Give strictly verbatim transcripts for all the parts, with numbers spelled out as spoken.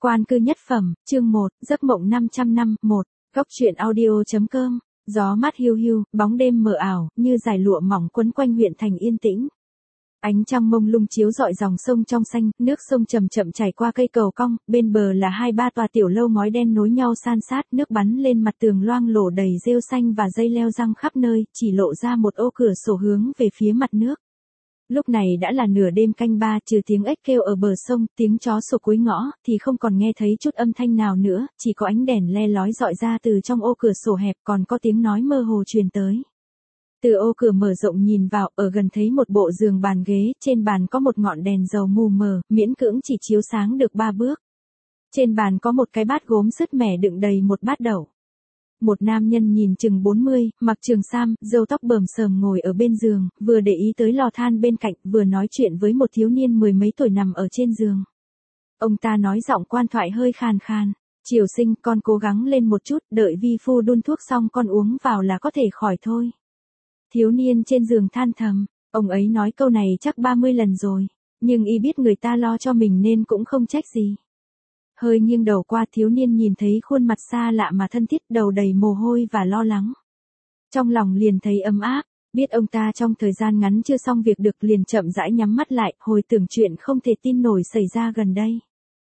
Quan cư nhất phẩm, chương một, giấc mộng năm trăm năm, một, góc truyện audio.com, gió mát hiu hiu, bóng đêm mờ ảo, như dải lụa mỏng quấn quanh huyện thành yên tĩnh. Ánh trăng mông lung chiếu rọi dòng sông trong xanh, nước sông chậm chậm chảy qua cây cầu cong, bên bờ là hai ba tòa tiểu lâu ngói đen nối nhau san sát, nước bắn lên mặt tường loang lổ đầy rêu xanh và dây leo răng khắp nơi, chỉ lộ ra một ô cửa sổ hướng về phía mặt nước. Lúc này đã là nửa đêm canh ba, trừ tiếng ếch kêu ở bờ sông, tiếng chó sủa cuối ngõ, thì không còn nghe thấy chút âm thanh nào nữa, chỉ có ánh đèn le lói rọi ra từ trong ô cửa sổ hẹp, còn có tiếng nói mơ hồ truyền tới. Từ ô cửa mở rộng nhìn vào, ở gần thấy một bộ giường bàn ghế, trên bàn có một ngọn đèn dầu mù mờ, miễn cưỡng chỉ chiếu sáng được ba bước. Trên bàn có một cái bát gốm sứt mẻ đựng đầy một bát đậu. Một nam nhân nhìn chừng bốn mươi, mặc trường sam, râu tóc bờm sờm ngồi ở bên giường, vừa để ý tới lò than bên cạnh, vừa nói chuyện với một thiếu niên mười mấy tuổi nằm ở trên giường. Ông ta nói giọng quan thoại hơi khàn khàn. Triều sinh, con cố gắng lên một chút, đợi vi phu đun thuốc xong con uống vào là có thể khỏi thôi. Thiếu niên trên giường than thầm, ông ấy nói câu này chắc ba mươi lần rồi, nhưng y biết người ta lo cho mình nên cũng không trách gì. Hơi nghiêng đầu qua, thiếu niên nhìn thấy khuôn mặt xa lạ mà thân thiết, đầu đầy mồ hôi và lo lắng. Trong lòng liền thấy ấm áp, biết ông ta trong thời gian ngắn chưa xong việc được, liền chậm rãi nhắm mắt lại, hồi tưởng chuyện không thể tin nổi xảy ra gần đây.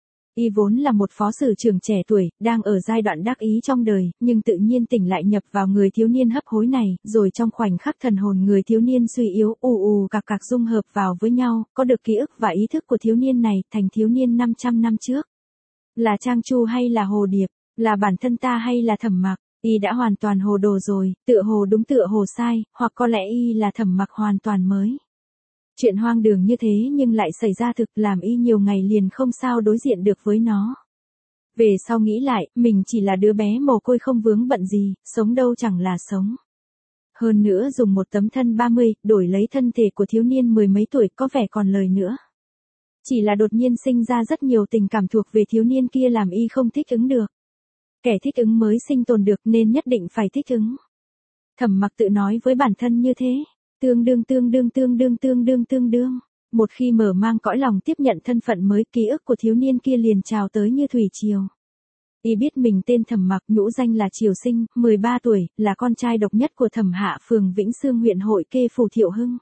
Y vốn là một phó sử trưởng trẻ tuổi, đang ở giai đoạn đắc ý trong đời, nhưng tự nhiên tỉnh lại nhập vào người thiếu niên hấp hối này, rồi trong khoảnh khắc thần hồn người thiếu niên suy yếu, ù ù cạc cạc dung hợp vào với nhau, có được ký ức và ý thức của thiếu niên này, thành thiếu niên năm trăm năm trước. Là Trang Chu hay là Hồ Điệp, là bản thân ta hay là Thẩm Mặc, y đã hoàn toàn hồ đồ rồi, tựa hồ đúng tựa hồ sai, hoặc có lẽ y là Thẩm Mặc hoàn toàn mới. Chuyện hoang đường như thế nhưng lại xảy ra thực, làm y nhiều ngày liền không sao đối diện được với nó. Về sau nghĩ lại, mình chỉ là đứa bé mồ côi không vướng bận gì, sống đâu chẳng là sống. Hơn nữa dùng một tấm thân ba mươi, đổi lấy thân thể của thiếu niên mười mấy tuổi, có vẻ còn lời nữa. Chỉ là đột nhiên sinh ra rất nhiều tình cảm thuộc về thiếu niên kia làm y không thích ứng được. Kẻ thích ứng mới sinh tồn được nên nhất định phải thích ứng. Thẩm Mặc tự nói với bản thân như thế. Tương đương tương đương tương đương tương đương tương đương. Một khi mở mang cõi lòng tiếp nhận thân phận mới, ký ức của thiếu niên kia liền trào tới như thủy triều. Y biết mình tên Thẩm Mặc, nhũ danh là Triều Sinh, mười ba tuổi, là con trai độc nhất của Thẩm Hạ, phường Vĩnh Sương huyện Hội Kê phủ Thiệu Hưng.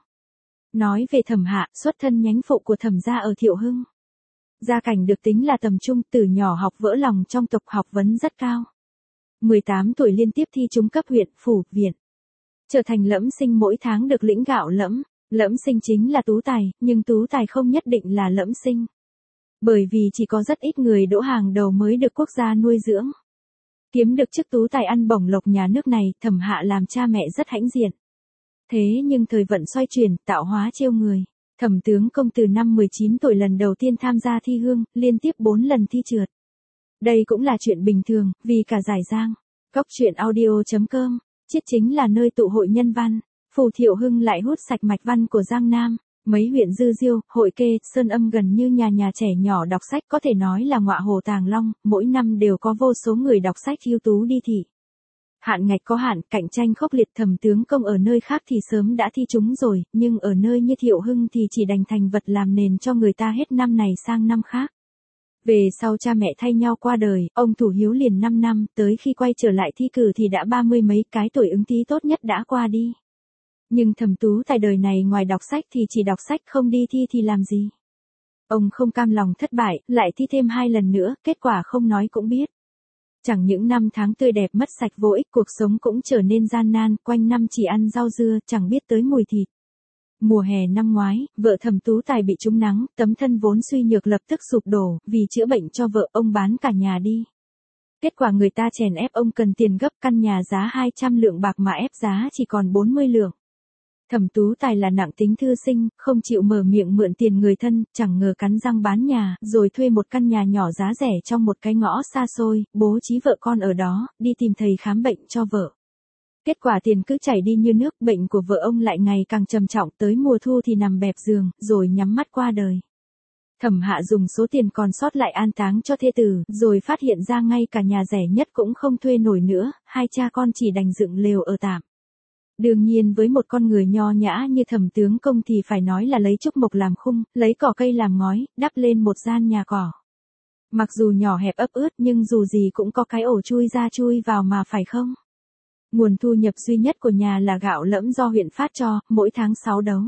Nói về Thẩm Hạ, xuất thân nhánh phụ của Thẩm gia ở Thiệu Hưng. Gia cảnh được tính là tầm trung, từ nhỏ học vỡ lòng trong tộc, học vấn rất cao. mười tám tuổi liên tiếp thi trúng cấp huyện, phủ, viện. Trở thành lẫm sinh, mỗi tháng được lĩnh gạo lẫm. Lẫm sinh chính là tú tài, nhưng tú tài không nhất định là lẫm sinh. Bởi vì chỉ có rất ít người đỗ hàng đầu mới được quốc gia nuôi dưỡng. Kiếm được chức tú tài ăn bổng lộc nhà nước này, Thẩm Hạ làm cha mẹ rất hãnh diện. Thế nhưng thời vận xoay chuyển, tạo hóa trêu người. Thẩm tướng công từ năm mười chín tuổi lần đầu tiên tham gia thi hương, liên tiếp bốn lần thi trượt. Đây cũng là chuyện bình thường, vì cả giải giang. Góc truyện audio.com. Chiết chính là nơi tụ hội nhân văn, phủ Thiệu Hưng lại hút sạch mạch văn của Giang Nam, mấy huyện Dư Diêu, Hội Kê, Sơn Âm gần như nhà nhà trẻ nhỏ đọc sách, có thể nói là ngọa hồ tàng long, mỗi năm đều có vô số người đọc sách ưu tú đi thị. Hạn ngạch có hạn, cạnh tranh khốc liệt, Thẩm tướng công ở nơi khác thì sớm đã thi trúng rồi, nhưng ở nơi như Thiệu Hưng thì chỉ đành thành vật làm nền cho người ta hết năm này sang năm khác. Về sau cha mẹ thay nhau qua đời, ông thủ hiếu liền năm năm, tới khi quay trở lại thi cử thì đã ba mươi mấy, cái tuổi ứng thí tốt nhất đã qua đi. Nhưng Thẩm tú tài đời này ngoài đọc sách thì chỉ đọc sách, không đi thi thì làm gì. Ông không cam lòng thất bại, lại thi thêm hai lần nữa, kết quả không nói cũng biết. Chẳng những năm tháng tươi đẹp mất sạch vô ích, cuộc sống cũng trở nên gian nan, quanh năm chỉ ăn rau dưa, chẳng biết tới mùi thịt. Mùa hè năm ngoái, vợ Thẩm tú tài bị trúng nắng, tấm thân vốn suy nhược lập tức sụp đổ, vì chữa bệnh cho vợ, ông bán cả nhà đi. Kết quả người ta chèn ép ông cần tiền gấp, căn nhà giá hai trăm lượng bạc mà ép giá chỉ còn bốn mươi lượng. Thẩm tú tài là nặng tính thư sinh, không chịu mở miệng mượn tiền người thân, chẳng ngờ cắn răng bán nhà, rồi thuê một căn nhà nhỏ giá rẻ trong một cái ngõ xa xôi, bố trí vợ con ở đó, đi tìm thầy khám bệnh cho vợ. Kết quả tiền cứ chảy đi như nước, bệnh của vợ ông lại ngày càng trầm trọng, tới mùa thu thì nằm bẹp giường, rồi nhắm mắt qua đời. Thẩm Hạ dùng số tiền còn sót lại an táng cho thê tử, rồi phát hiện ra ngay cả nhà rẻ nhất cũng không thuê nổi nữa, hai cha con chỉ đành dựng lều ở tạm. Đương nhiên với một con người nho nhã như Thẩm tướng công thì phải nói là lấy trúc mộc làm khung, lấy cỏ cây làm ngói, đắp lên một gian nhà cỏ. Mặc dù nhỏ hẹp ấp ướt nhưng dù gì cũng có cái ổ chui ra chui vào mà phải không? Nguồn thu nhập duy nhất của nhà là gạo lẫm do huyện phát cho, mỗi tháng sáu đấu.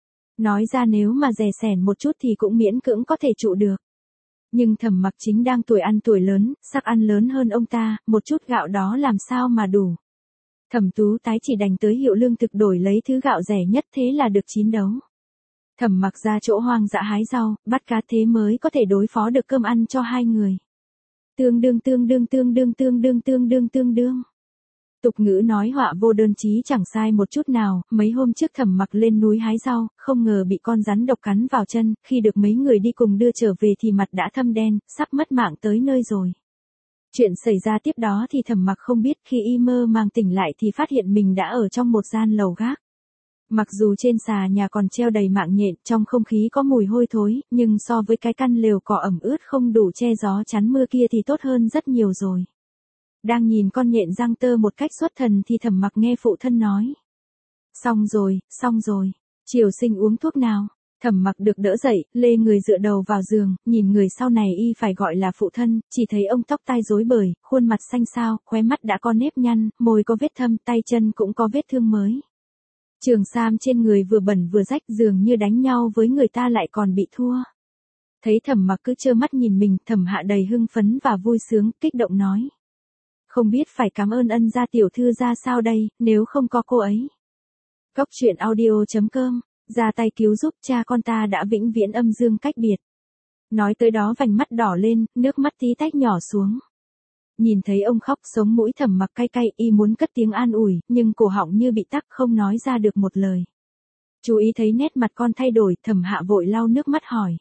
Nói ra nếu mà rẻ sẻn một chút thì cũng miễn cưỡng có thể trụ được. Nhưng Thẩm Mặc chính đang tuổi ăn tuổi lớn, sắc ăn lớn hơn ông ta, một chút gạo đó làm sao mà đủ. Thẩm Tú Tái chỉ đành tới hiệu lương thực đổi lấy thứ gạo rẻ nhất, thế là được chín đấu. Thẩm Mặc ra chỗ hoang dã hái rau, bắt cá thế mới có thể đối phó được cơm ăn cho hai người. Tương đương tương đương tương đương tương đương tương đương tương đương. Tục ngữ nói họa vô đơn chí chẳng sai một chút nào, mấy hôm trước Thẩm Mặc lên núi hái rau, không ngờ bị con rắn độc cắn vào chân, khi được mấy người đi cùng đưa trở về thì mặt đã thâm đen, sắp mất mạng tới nơi rồi. Chuyện xảy ra tiếp đó thì Thẩm Mặc không biết, khi y mơ màng tỉnh lại thì phát hiện mình đã ở trong một gian lầu gác. Mặc dù trên xà nhà còn treo đầy mạng nhện, trong không khí có mùi hôi thối, nhưng so với cái căn lều cỏ ẩm ướt không đủ che gió chắn mưa kia thì tốt hơn rất nhiều rồi. Đang nhìn con nhện giăng tơ một cách xuất thần thì Thẩm Mặc nghe phụ thân nói. Xong rồi, xong rồi, Triều Sinh uống thuốc nào? Thẩm Mặc được đỡ dậy, lê người dựa đầu vào giường, nhìn người sau này y phải gọi là phụ thân, chỉ thấy ông tóc tai rối bời, khuôn mặt xanh xao, khóe mắt đã có nếp nhăn, môi có vết thâm, tay chân cũng có vết thương mới. Trường sam trên người vừa bẩn vừa rách, dường như đánh nhau với người ta lại còn bị thua. Thấy Thẩm Mặc cứ trơ mắt nhìn mình, Thẩm Hạ đầy hưng phấn và vui sướng, kích động nói. Không biết phải cảm ơn ân gia tiểu thư ra sao đây, nếu không có cô ấy. Cốc truyện audio chấm com, ra tay cứu giúp cha con ta đã vĩnh viễn âm dương cách biệt. Nói tới đó vành mắt đỏ lên, nước mắt tí tách nhỏ xuống. Nhìn thấy ông khóc sống mũi Thẩm Mặc cay cay, y muốn cất tiếng an ủi, nhưng cổ họng như bị tắc không nói ra được một lời. Chú ý thấy nét mặt con thay đổi, Thẩm Hạ vội lau nước mắt hỏi.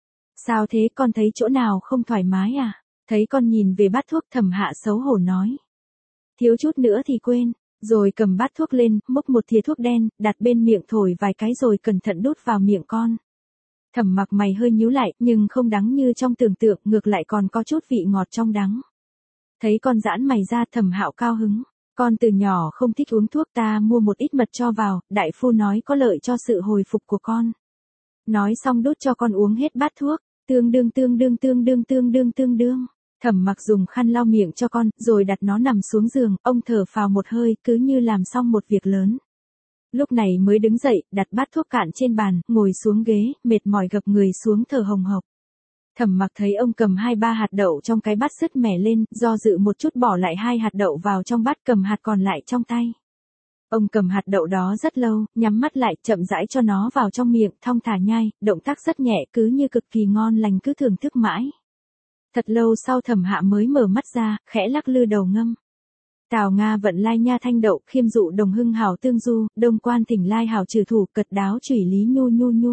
Sao thế, con thấy chỗ nào không thoải mái à? Thấy con nhìn về bát thuốc, Thẩm Hạ xấu hổ nói. Thiếu chút nữa thì quên, rồi cầm bát thuốc lên, múc một thìa thuốc đen, đặt bên miệng thổi vài cái rồi cẩn thận đút vào miệng con. Thẩm Mặc mày hơi nhíu lại, nhưng không đắng như trong tưởng tượng, ngược lại còn có chút vị ngọt trong đắng. Thấy con giãn mày ra, Thẩm Hạo cao hứng. Con từ nhỏ không thích uống thuốc, ta mua một ít mật cho vào, đại phu nói có lợi cho sự hồi phục của con. Nói xong đút cho con uống hết bát thuốc, tương đương tương đương tương đương tương đương tương đương. Thẩm Mặc dùng khăn lau miệng cho con, rồi đặt nó nằm xuống giường, ông thở phào một hơi, cứ như làm xong một việc lớn. Lúc này mới đứng dậy, đặt bát thuốc cạn trên bàn, ngồi xuống ghế, mệt mỏi gập người xuống thở hồng hộc. Thẩm Mặc thấy ông cầm hai ba hạt đậu trong cái bát sứt mẻ lên, do dự một chút bỏ lại hai hạt đậu vào trong bát, cầm hạt còn lại trong tay. Ông cầm hạt đậu đó rất lâu, nhắm mắt lại, chậm rãi cho nó vào trong miệng, thong thả nhai, động tác rất nhẹ, cứ như cực kỳ ngon lành, cứ thưởng thức mãi. Thật lâu sau Thẩm Hạ mới mở mắt ra, khẽ lắc lư đầu ngâm. Tào Nga vận lai nha thanh đậu, khiêm dụ đồng hưng hảo tương du, đông quan thỉnh lai hảo trừ thủ, cật đáo chủy lý nhu nhu nhu.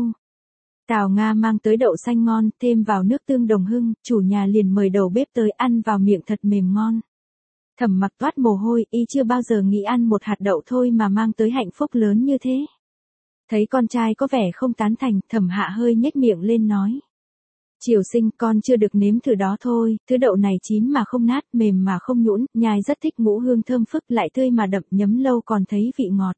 Tào Nga mang tới đậu xanh ngon, thêm vào nước tương đồng hưng, chủ nhà liền mời đầu bếp tới ăn vào miệng thật mềm ngon. Thẩm Mặc toát mồ hôi, y chưa bao giờ nghĩ ăn một hạt đậu thôi mà mang tới hạnh phúc lớn như thế. Thấy con trai có vẻ không tán thành, Thẩm Hạ hơi nhếch miệng lên nói. Triều Sinh, con chưa được nếm thử đó thôi, thứ đậu này chín mà không nát, mềm mà không nhũn, nhai rất thích, ngũ hương thơm phức, lại tươi mà đậm, nhấm lâu còn thấy vị ngọt.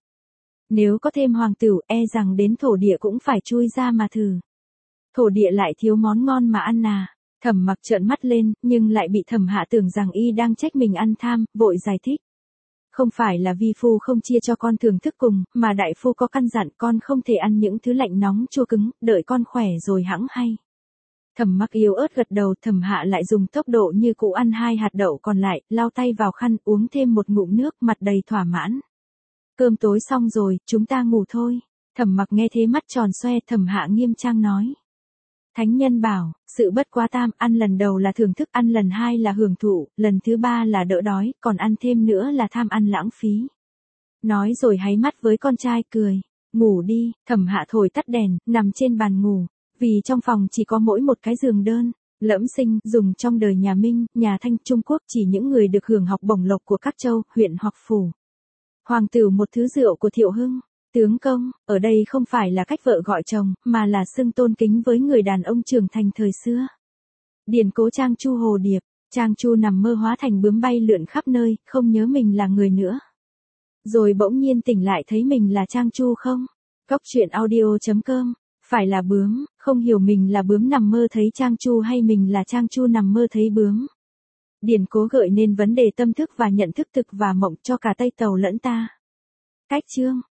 Nếu có thêm hoàng tửu, e rằng đến thổ địa cũng phải chui ra mà thử. Thổ địa lại thiếu món ngon mà ăn à? Thẩm Mặc trợn mắt lên, nhưng lại bị Thẩm Hạ tưởng rằng y đang trách mình ăn tham, vội giải thích. Không phải là vi phu không chia cho con thưởng thức cùng, mà đại phu có căn dặn con không thể ăn những thứ lạnh nóng chua cứng, đợi con khỏe rồi hẵng hay. Thẩm Mặc yếu ớt gật đầu, Thẩm Hạ lại dùng tốc độ như cũ ăn hai hạt đậu còn lại, lau tay vào khăn, uống thêm một ngụm nước, mặt đầy thỏa mãn. Cơm tối xong rồi, chúng ta ngủ thôi. Thẩm Mặc nghe thế mắt tròn xoe, Thẩm Hạ nghiêm trang nói. Thánh nhân bảo, sự bất quá tam, ăn lần đầu là thưởng thức, ăn lần hai là hưởng thụ, lần thứ ba là đỡ đói, còn ăn thêm nữa là tham ăn lãng phí. Nói rồi háy mắt với con trai cười. Ngủ đi. Thẩm Hạ thổi tắt đèn, nằm trên bàn ngủ. Vì trong phòng chỉ có mỗi một cái giường đơn. Lẫm sinh, dùng trong đời nhà Minh, nhà Thanh, Trung Quốc chỉ những người được hưởng học bổng lộc của các châu, huyện hoặc phủ. Hoàng tửu một thứ rượu của Thiệu Hưng. Tướng công, ở đây không phải là cách vợ gọi chồng, mà là xưng tôn kính với người đàn ông trưởng thành thời xưa. Điển cố Trang Chu Hồ Điệp, Trang Chu nằm mơ hóa thành bướm bay lượn khắp nơi, không nhớ mình là người nữa. Rồi bỗng nhiên tỉnh lại thấy mình là Trang Chu không? Cốc truyện audio chấm com Phải là bướm, không hiểu mình là bướm nằm mơ thấy Trang Chu hay mình là Trang Chu nằm mơ thấy bướm. Điền cố gợi nên vấn đề tâm thức và nhận thức thực và mộng cho cả Tây Tàu lẫn ta. Cách chương